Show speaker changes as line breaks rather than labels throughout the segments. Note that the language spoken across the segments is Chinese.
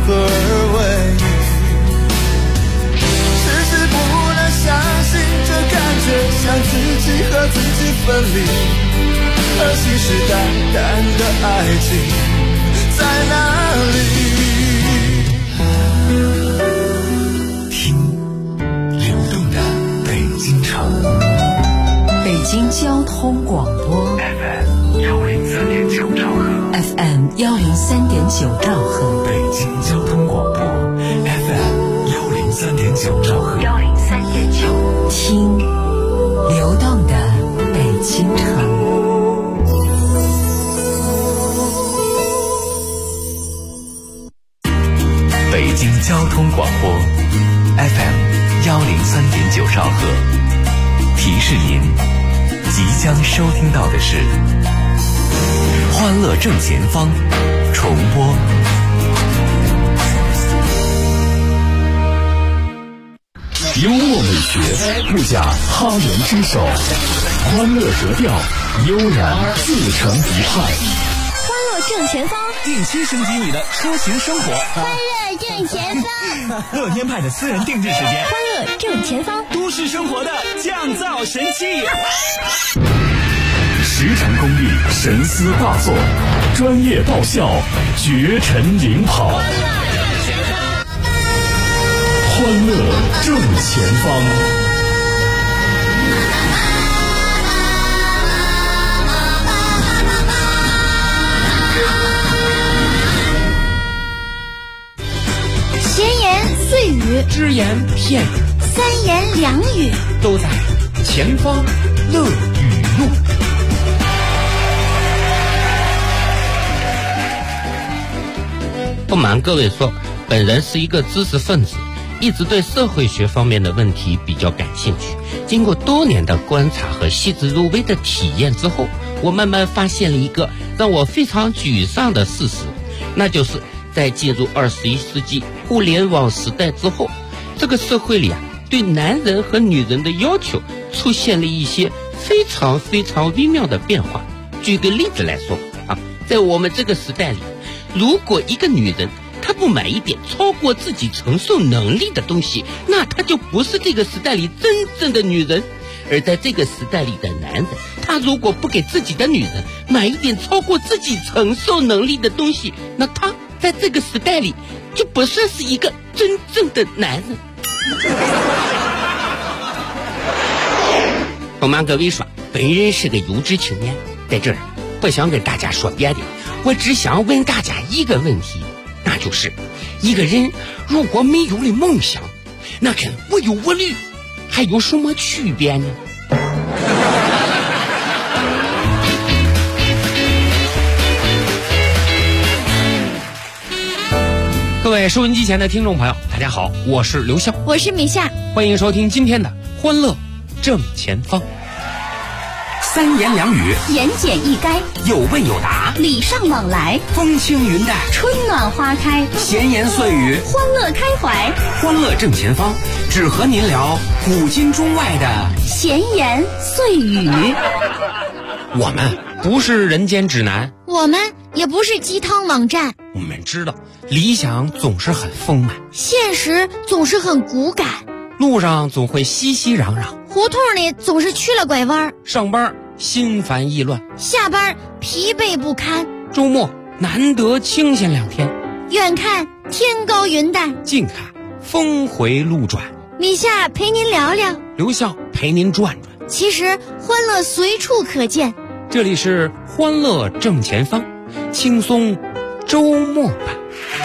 合而为。迟迟不能相信，这感觉像自己和自己分离，而信誓旦旦的爱情在哪里？
听流动的北京城，
北京交通广播
FM 103.9兆赫
FM 103.9兆赫，
北京交通广播 FM 103.9兆赫
103.9，听流动的北京城。
北京交通广播 FM 103.9兆赫，提示您即将收听到的是欢乐正前方重播。幽默美学不假他人之手，欢乐格调悠然自成一派。
欢乐正前方，
定期升级你的出行生活。
欢乐正前方，
乐天派的私人定制时间。
欢乐正前方，
都市生活的降噪神器。
十成功力，神思大作，专业爆笑，绝尘领跑。欢乐正前方。
闲言碎语，
只言片语，
三言两语，
都在前方乐语录。不瞒各位说，本人是一个知识分子，一直对社会学方面的问题比较感兴趣。经过多年的观察和细致入微的体验之后，我慢慢发现了一个让我非常沮丧的事实，那就是在进入21世纪互联网时代之后，这个社会里对男人和女人的要求出现了一些非常非常微妙的变化。举个例子来说在我们这个时代里，如果一个女人她不买一点超过自己承受能力的东西，那她就不是这个时代里真正的女人。而在这个时代里的男人，他如果不给自己的女人买一点超过自己承受能力的东西，那他在这个时代里就不算是一个真正的男人。不瞒各位说，本人是个有志青年，在这儿不想跟大家说别的，我只想问大家一个问题，那就是一个人如果没有了梦想，那跟无忧无虑还有什么区别呢？各位收音机前的听众朋友，大家好，我是刘笑，
我是米夏，
欢迎收听今天的欢乐正前方。
三言两语，
言简意赅，
有问有答，
礼尚往来，
风轻云淡，
春暖花开，
闲言碎语，
欢乐开怀。
欢乐正前方，只和您聊古今中外的
闲言碎语。
我们不是人间指南，
我们也不是鸡汤网站，
我们知道理想总是很丰满，
现实总是很骨感，
路上总会熙熙攘攘，
胡同里总是去了拐弯，
上班心烦意乱，
下班疲惫不堪，
周末难得清闲2天，
远看天高云淡，
近看峰回路转。
米夏陪您聊聊，
刘笑陪您转转。
其实欢乐随处可见，
这里是欢乐正前方，轻松周末版。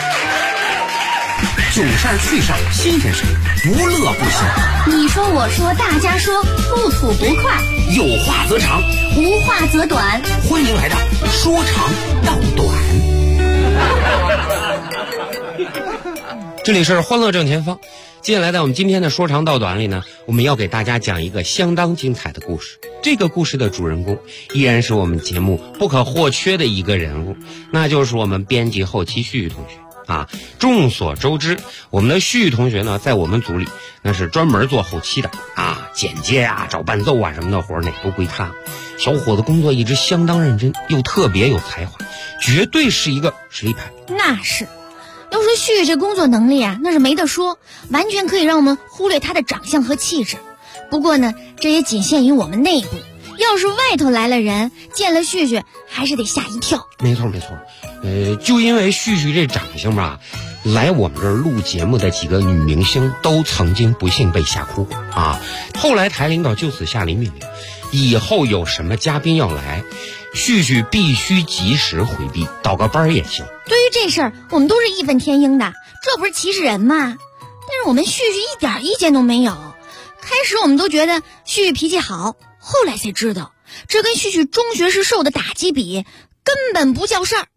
囧事儿趣事儿新鲜事儿，不乐不行。
你说我说大家说，不吐不快，
有话则长，
无话则短。
欢迎来到说长道短。
这里是欢乐正前方，接下来在我们今天的说长道短里呢，我们要给大家讲一个相当精彩的故事。这个故事的主人公依然是我们节目不可或缺的一个人物，那就是我们编辑后期旭旭同学众所周知，我们的旭旭同学呢，在我们组里那是专门做后期的剪接找伴奏什么的活哪都归他。小伙子工作一直相当认真，又特别有才华，绝对是一个实力派。
那是， 要说旭旭这工作能力啊，那是没得说，完全可以让我们忽略他的长相和气质。不过呢，这也仅限于我们内部，要是外头来了人，见了旭旭还是得吓一跳。
没错，就因为旭旭这长相吧，来我们这儿录节目的几个女明星都曾经不幸被吓哭啊。后来台领导就此下令命令，以后有什么嘉宾要来，旭旭必须及时回避，倒个班也行。
对于这事儿，我们都是义愤填膺的，这不是歧视人吗？但是我们旭旭一点意见都没有。开始我们都觉得旭旭脾气好，后来才知道，这跟旭旭中学时受的打击比，根本不叫事儿。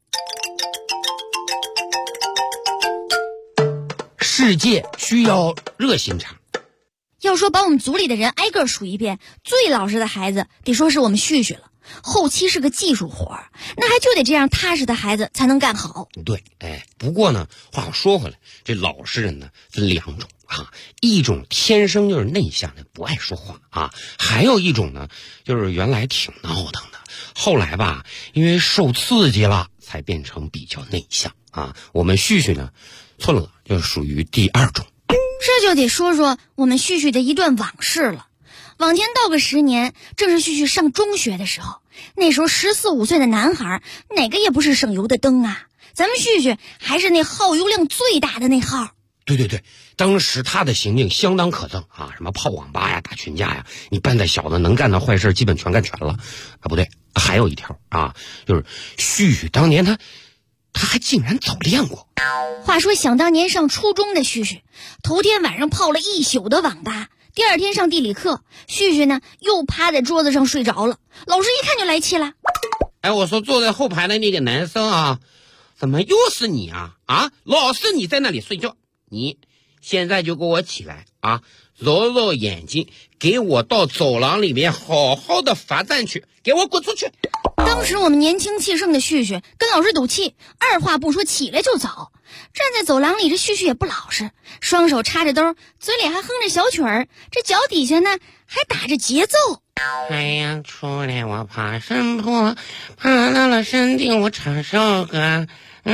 世界需要热心肠。
要说把我们组里的人挨个数一遍，最老实的孩子得说是我们旭旭了。后期是个技术活儿，那还就得这样踏实的孩子才能干好。
对，不过呢，话又说回来，这老实人呢分两种啊，一种天生就是内向的，不爱说话啊，还有一种呢，就是原来挺闹腾的，后来吧，因为受刺激了，才变成比较内向啊。我们旭旭呢，错了，就属于第二种。
这就得说说我们旭旭的一段往事了。往前倒个10年，正是旭旭上中学的时候，那时候14、15岁的男孩，哪个也不是省油的灯啊。咱们旭旭还是那耗油量最大的那号。
对，当时他的行径相当可憎啊，什么泡网吧呀、打群架呀，你半大小子能干的坏事基本全干全了啊。不对，还有一条啊，就是旭旭当年他还竟然早恋过。
话说想当年上初中的旭旭，头天晚上泡了一宿的网吧，第二天上地理课，旭旭呢又趴在桌子上睡着了，老师一看就来气了。
我说坐在后排的那个男生啊，怎么又是你啊？老是你在那里睡觉，你现在就给我起来啊，揉揉眼睛，给我到走廊里面好好的罚站去，给我滚出去。
当时我们年轻气盛的旭旭跟老师赌气，二话不说起来就走。站在走廊里，这旭旭也不老实，双手插着兜，嘴里还哼着小曲儿，这脚底下呢还打着节奏。
太阳出来我爬山坡，爬到了山顶我唱首歌。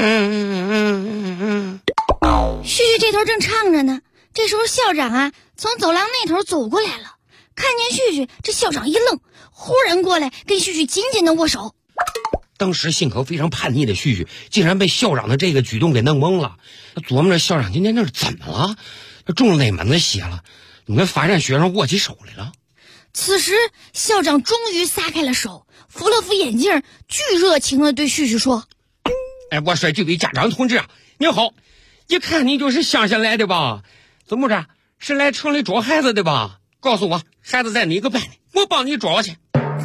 旭旭这头正唱着呢，这时候校长啊从走廊那头走过来了，看见旭旭，这校长一愣，忽然过来跟旭旭紧紧的握手。
当时性格非常叛逆的旭旭竟然被校长的这个举动给弄懵了，琢磨着校长今天这是怎么了，中了哪门子邪了，你跟罚站学生握起手来了。
此时校长终于撒开了手，扶了扶眼镜，巨热情的对旭旭说：
我说这位家长同志啊，你好，一看你就是乡下来的吧？怎么着，是来城里找孩子的吧？告诉我孩子在哪个班呢，我帮你找去。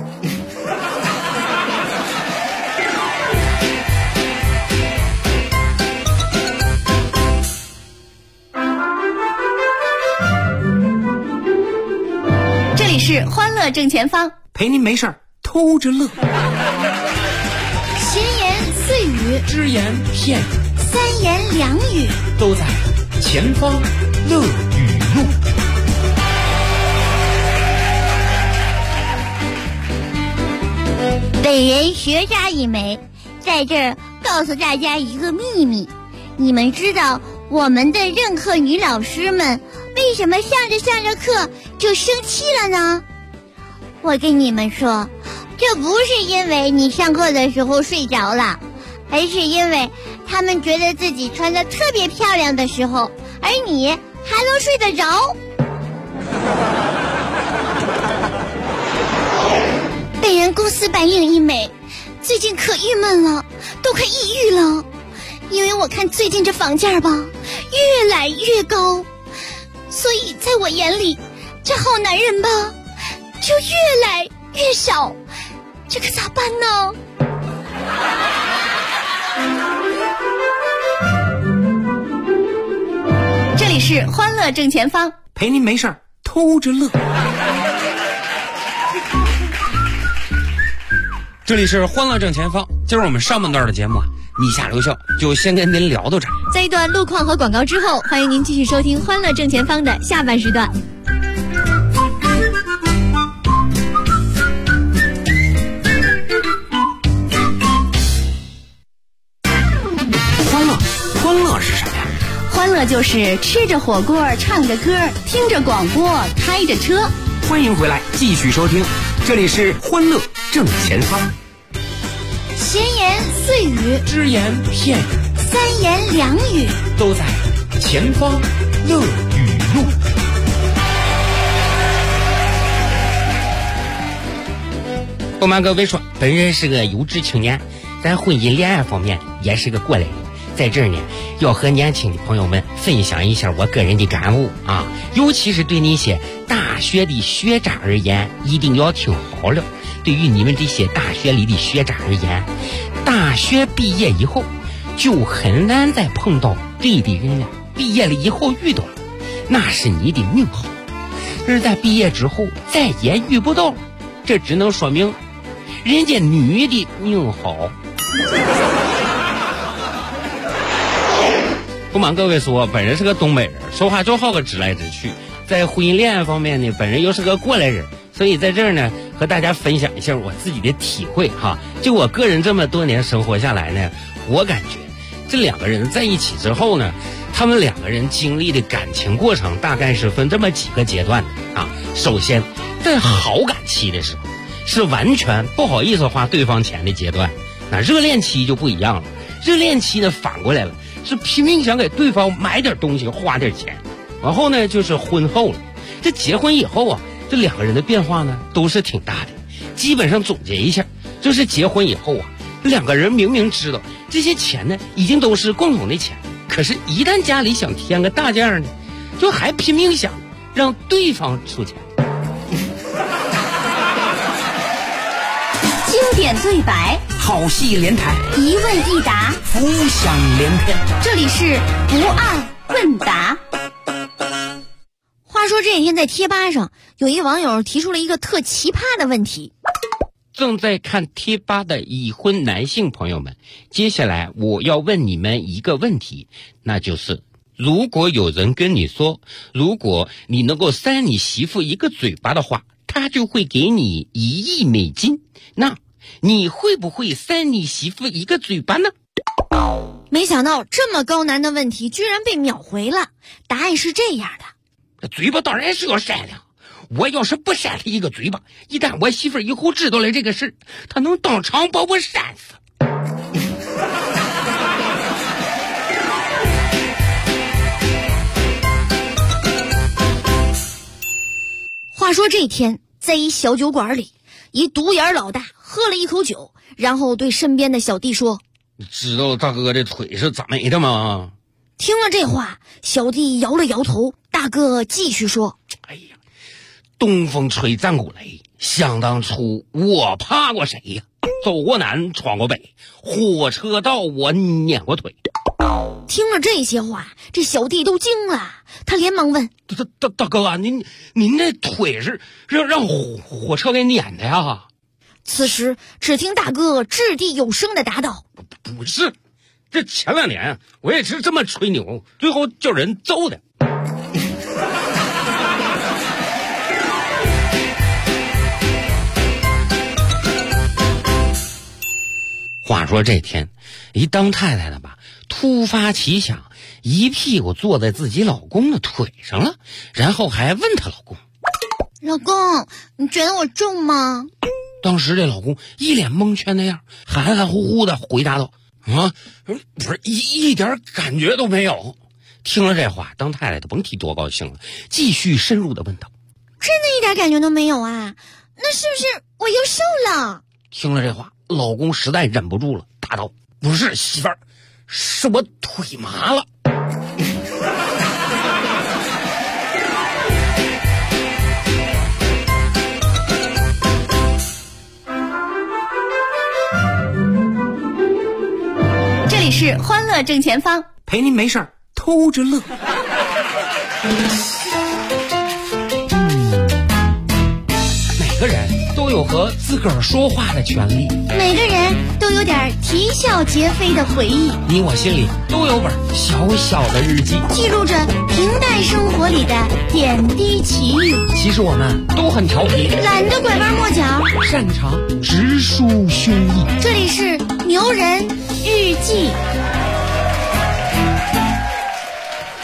这里是欢乐正前方，
陪您没事儿偷着乐。
闲言碎语，
只言片语，
三言两语，
都在前方乐语录。
本人学渣一枚，在这儿告诉大家一个秘密，你们知道我们的任课女老师们为什么上着课就生气了呢？我跟你们说，这不是因为你上课的时候睡着了，而是因为他们觉得自己穿得特别漂亮的时候，而你还能睡得着。被人公司白领一枚，最近可郁闷了，都快抑郁了。因为我看最近这房价吧，越来越高，所以在我眼里，这好男人吧，就越来越少，这可咋办呢？这里是欢乐正前方，
陪您没事儿偷着乐。这里是欢乐正前方，今儿我们上半段的节目啊，你下留校就先跟您聊到这儿。
在一段路况和广告之后，欢迎您继续收听欢乐正前方的下半时段。
欢乐是啥？
欢乐就是吃着火锅唱着歌，听着广播开着车。
欢迎回来，继续收听，这里是欢乐正前方。
闲言碎语，
只言片语，
三言两语，
都在前方乐语录。
不瞒各位说，本人是个优质青年，在婚姻恋爱方面也是个过来人。在这儿呢，要和年轻的朋友们分享一下我个人的感悟啊，尤其是对那些大学的学渣而言，一定要听好了。对于你们这些大学里的学渣而言，大学毕业以后就很难再碰到对的人了。毕业了以后遇到了，那是你的命好；而在毕业之后再也遇不到了，这只能说明人家女的命好。不瞒各位说，本人是个东北人，说话就好个直来直去。在婚姻恋爱方面呢，本人又是个过来人，所以在这儿呢，和大家分享一下我自己的体会哈。就我个人这么多年生活下来呢，我感觉这两个人在一起之后呢，他们两个人经历的感情过程大概是分这么几个阶段的啊。首先，在好感期的时候，是完全不好意思花对方钱的阶段。那热恋期就不一样了，热恋期呢反过来了，是拼命想给对方买点东西，花点钱。然后呢，就是婚后了。这结婚以后啊，这两个人的变化呢都是挺大的。基本上总结一下，就是结婚以后啊，两个人明明知道这些钱呢已经都是共同的钱，可是一旦家里想添个大件呢，就还拼命想让对方出钱。
经典对白，
好戏连台，
一问一答，
浮想联翩。
这里是不二问答。
话说这几天在贴吧上，有一网友提出了一个特奇葩的问题。
正在看贴吧的已婚男性朋友们，接下来我要问你们一个问题，那就是如果有人跟你说，如果你能够扇你媳妇一个嘴巴的话，他就会给你1亿美金，那你会不会扇你媳妇一个嘴巴呢？
没想到这么高难的问题居然被秒回了，答案是这样的。
嘴巴当然是要扇了，我要是不扇他一个嘴巴，一旦我媳妇以后知道了这个事，他能当场把我扇死。
话说这天，在一小酒馆里，一独眼老大喝了一口酒，然后对身边的小弟说：
你知道大哥的腿是咋没的吗？
听了这话，小弟摇了摇头。大哥继续说：
哎呀，东风吹战鼓擂，想当初我怕过谁呀？走过南，闯过北，火车道我碾过腿。
听了这些话，这小弟都惊了，他连忙问：
大哥啊，您那腿是让火车给碾的呀？
此时只听大哥掷地有声的答道：
不是，这前2年我也是这么吹牛，最后叫人揍的。话说这天，一当太太的吧，突发奇想，一屁股坐在自己老公的腿上了，然后还问她老公：
老公，你觉得我重吗？
当时这老公一脸蒙圈的样，含含糊糊的回答道：啊，不是，一点感觉都没有。听了这话，当太太的甭提多高兴了，继续深入的问道：
真的一点感觉都没有啊？那是不是我又瘦了？
听了这话，老公实在忍不住了，答道：不是媳妇儿，是我腿麻了。
这里是欢乐正前方，
陪您没事儿偷着乐。
每个人都有和自个儿说话的权利，
每个人都有点啼笑皆非的回忆，
你我心里都有本小小的日记，
记录着平淡生活里的点滴奇遇。
其实我们都很调皮，
懒得拐弯抹角，
擅长直抒胸臆。
这里是牛人日记。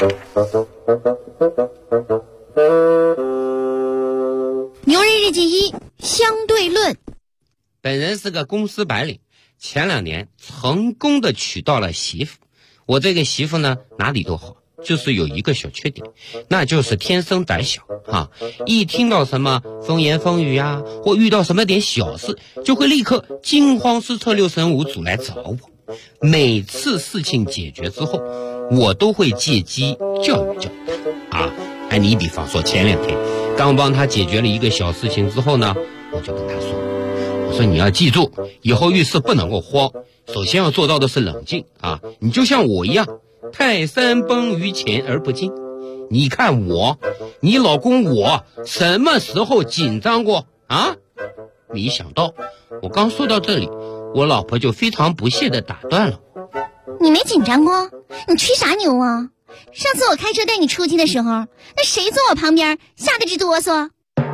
牛人日记1相对论。
本人是个公司白领，前2年成功的娶到了媳妇。我这个媳妇呢，哪里都好，就是有一个小缺点，那就是天生胆小啊！一听到什么风言风语啊，或遇到什么点小事，就会立刻惊慌失措6神5主来找我。每次事情解决之后，我都会借机教育他啊。你比方说前2天刚帮他解决了一个小事情之后呢，我就跟他说，我说你要记住，以后遇事不能够慌，首先要做到的是冷静啊！你就像我一样，泰山崩于前而不惊。你看我，你老公我什么时候紧张过啊？没想到我刚说到这里，我老婆就非常不屑地打断了。
你没紧张过？你吹啥牛啊？上次我开车带你出去的时候，那谁坐我旁边吓得直哆嗦？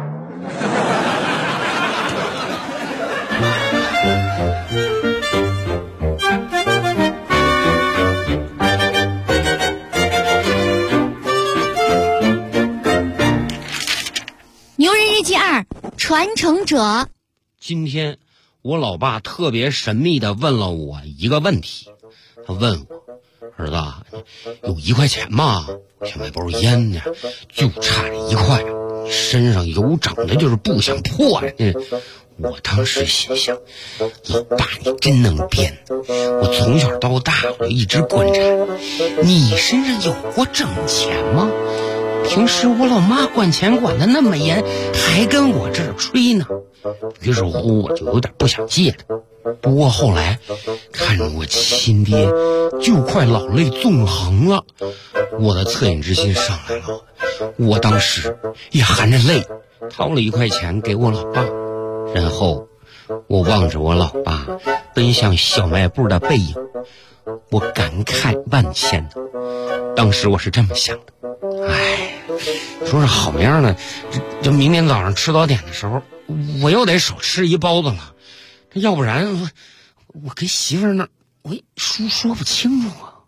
牛人日记2传承者。
今天我老爸特别神秘地问了我一个问题，他问我，儿子，有1块钱吗？想买包烟呢，就差这1块，身上有长的就是不想破呀。我当时心想，老爸你真能编，我从小到大我一直观察你身上有过挣钱吗？平时我老妈管钱管得那么严，还跟我这儿吹呢。于是乎我就有点不想借他。不过后来看着我亲爹就快老泪纵横了，我的恻隐之心上来了，我当时也含着泪掏了1块钱给我老爸，然后我望着我老爸奔向小卖部的背影，我感慨万千。当时我是这么想的，说是好么样呢，这明天早上吃早点的时候我又得少吃1包子了，要不然我跟媳妇儿那儿我说不清楚啊。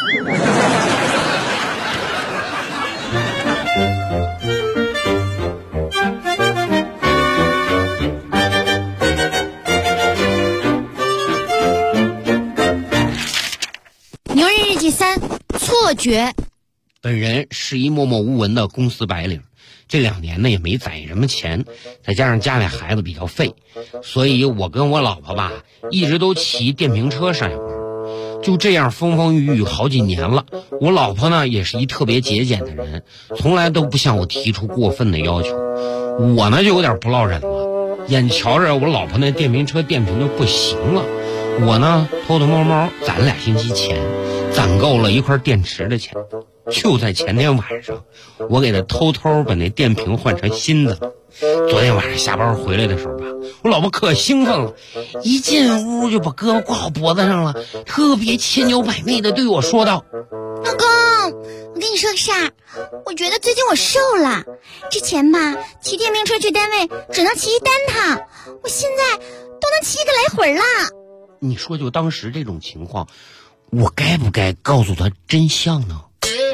牛人日记3错觉。
本人是一默默无闻的公司白领，这2年呢也没攒什么钱，再加上家里孩子比较废，所以我跟我老婆吧一直都骑电瓶车上下班，就这样风风雨雨好几年了。我老婆呢也是一特别节俭的人，从来都不向我提出过分的要求，我呢就有点不落忍了。眼瞧着我老婆那电瓶车电瓶就不行了，我呢偷偷摸摸攒了2星期钱，攒够了1块电池的钱。就在前天晚上，我给他偷偷把那电瓶换成新的了。昨天晚上下班回来的时候吧，我老婆可兴奋了，一进屋就把胳膊挂我脖子上了，特别千娇百媚的对我说道：
老公，我跟你说个事儿，我觉得最近我瘦了，之前吧骑电瓶车去单位只能骑1单趟，我现在都能骑1个来回了。
你说就当时这种情况，我该不该告诉他真相呢？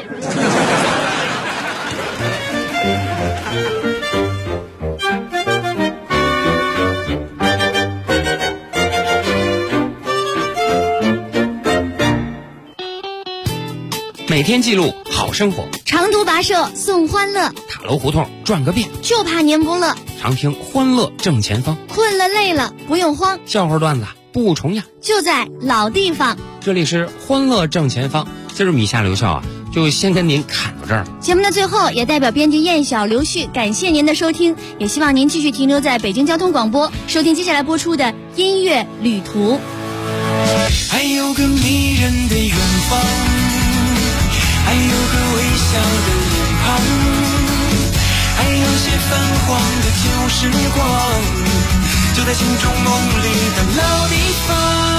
每天记录好生活，
长途跋涉送欢乐，
塔楼胡同转个遍，
就怕您不乐。
常听欢乐正前方，
困了累了不用慌，
笑话段子不重样，
就在老地方。
这里是欢乐正前方，今儿米夏刘笑就先跟您侃到这儿。
节目的最后，也代表编辑燕晓、刘旭感谢您的收听，也希望您继续停留在北京交通广播，收听接下来播出的音乐旅途。
还有个迷人的远方，还有个微笑的脸庞，还有些泛黄的旧时光，就在心中梦里的老地方。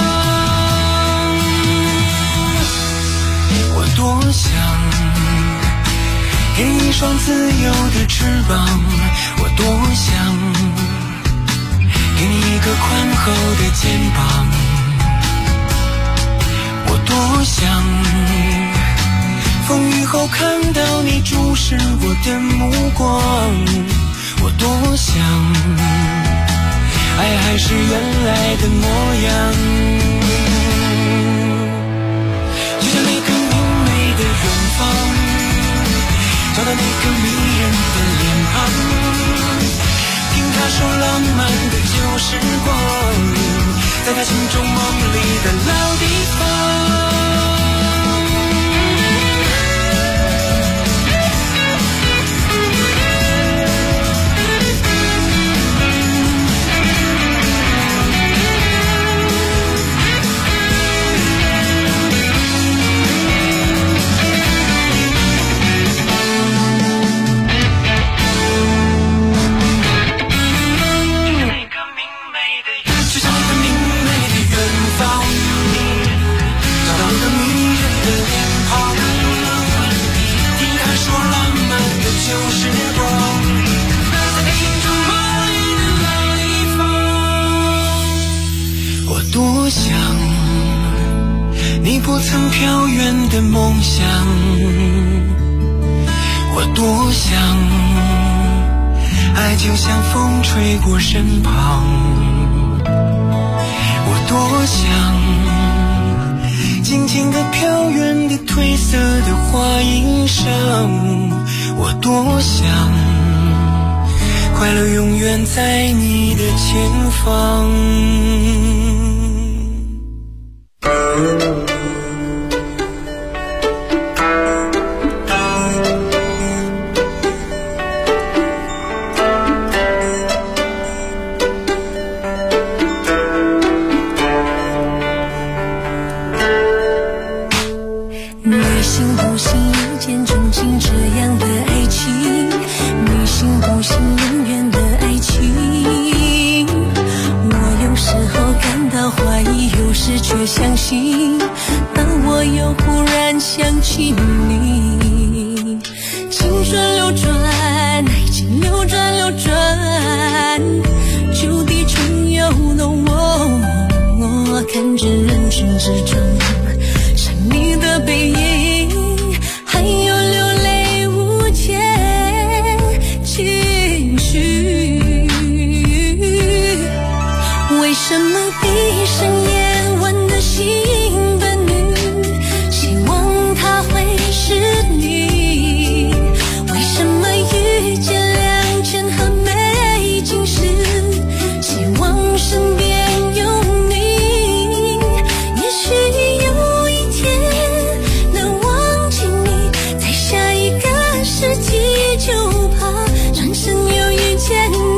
我多想给你一双自由的翅膀，我多想给你一个宽厚的肩膀，我多想风雨后看到你注视我的目光，我多想爱还是原来的模样，就像那个明媚的远方，找到那个迷人的脸庞，听他说浪漫的旧时光，在他心中梦里的老地方。多想你不曾飘远的梦想，我多想爱就像风吹过身旁，我多想静静地飘远的褪色的花衣裳，我多想快乐永远在你的前方。
你信不信一见钟情这样的爱情？你信不信永远的爱情？我有时候感到怀疑，有时却相信，但我又忽然想起你。青春流转，爱情流转流转，旧地重游弄我看着人群之中像你的背影，还有流泪无解情绪。为什么闭上眼玩的心本女，希望它会是你？为什么遇见良辰和美景时，希望身边有你？也许有一天能忘记你，在下一个世纪就怕转身又遇见你。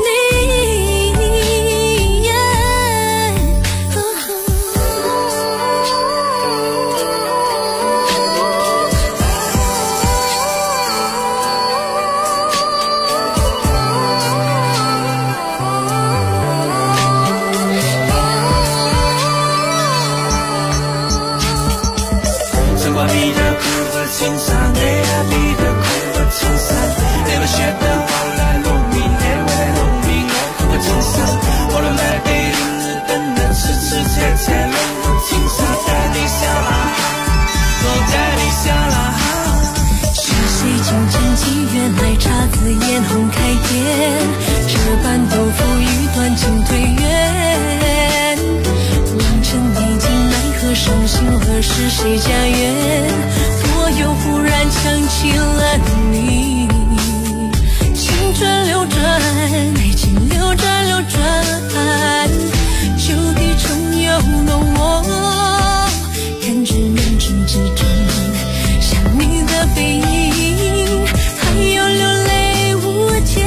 生活比的苦和青山，你也比的苦和青山，那个学的后来农民，那未来农民苦和青山，后来来被日本人吃吃菜菜落入青山，带你下啦，我带你下啦。
是谁金针几元来姹紫嫣红开颜，这般豆腐与断情对缘，良辰已经奈何伤心，何时谁家园？我又忽然想起了你。青春流转，爱情流转流转，旧地重游弄我看着人群之中像你的背影，还有流泪无解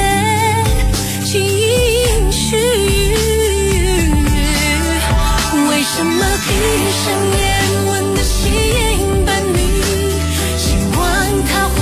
情绪。为什么闭上眼问的心本女，希望它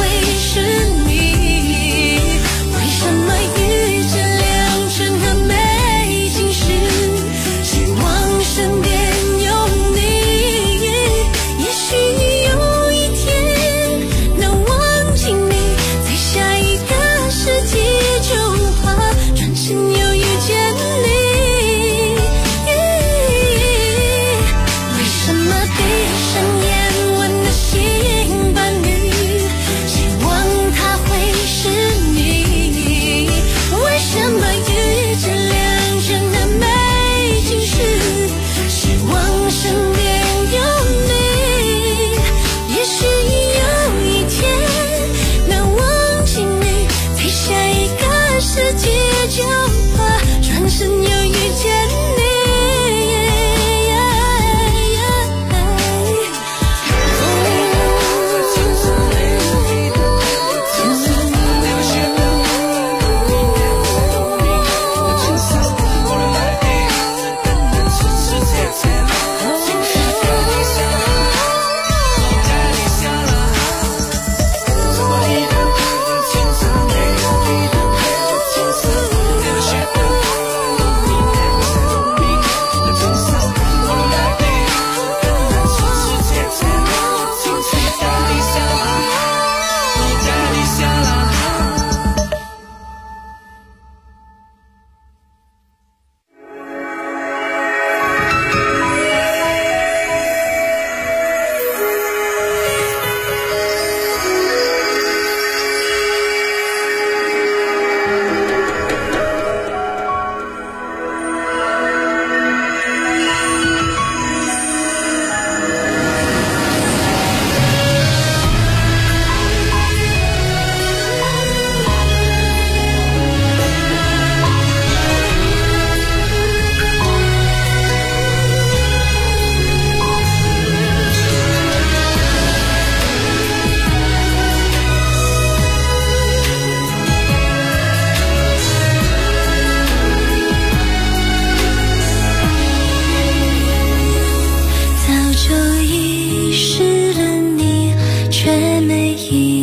忆。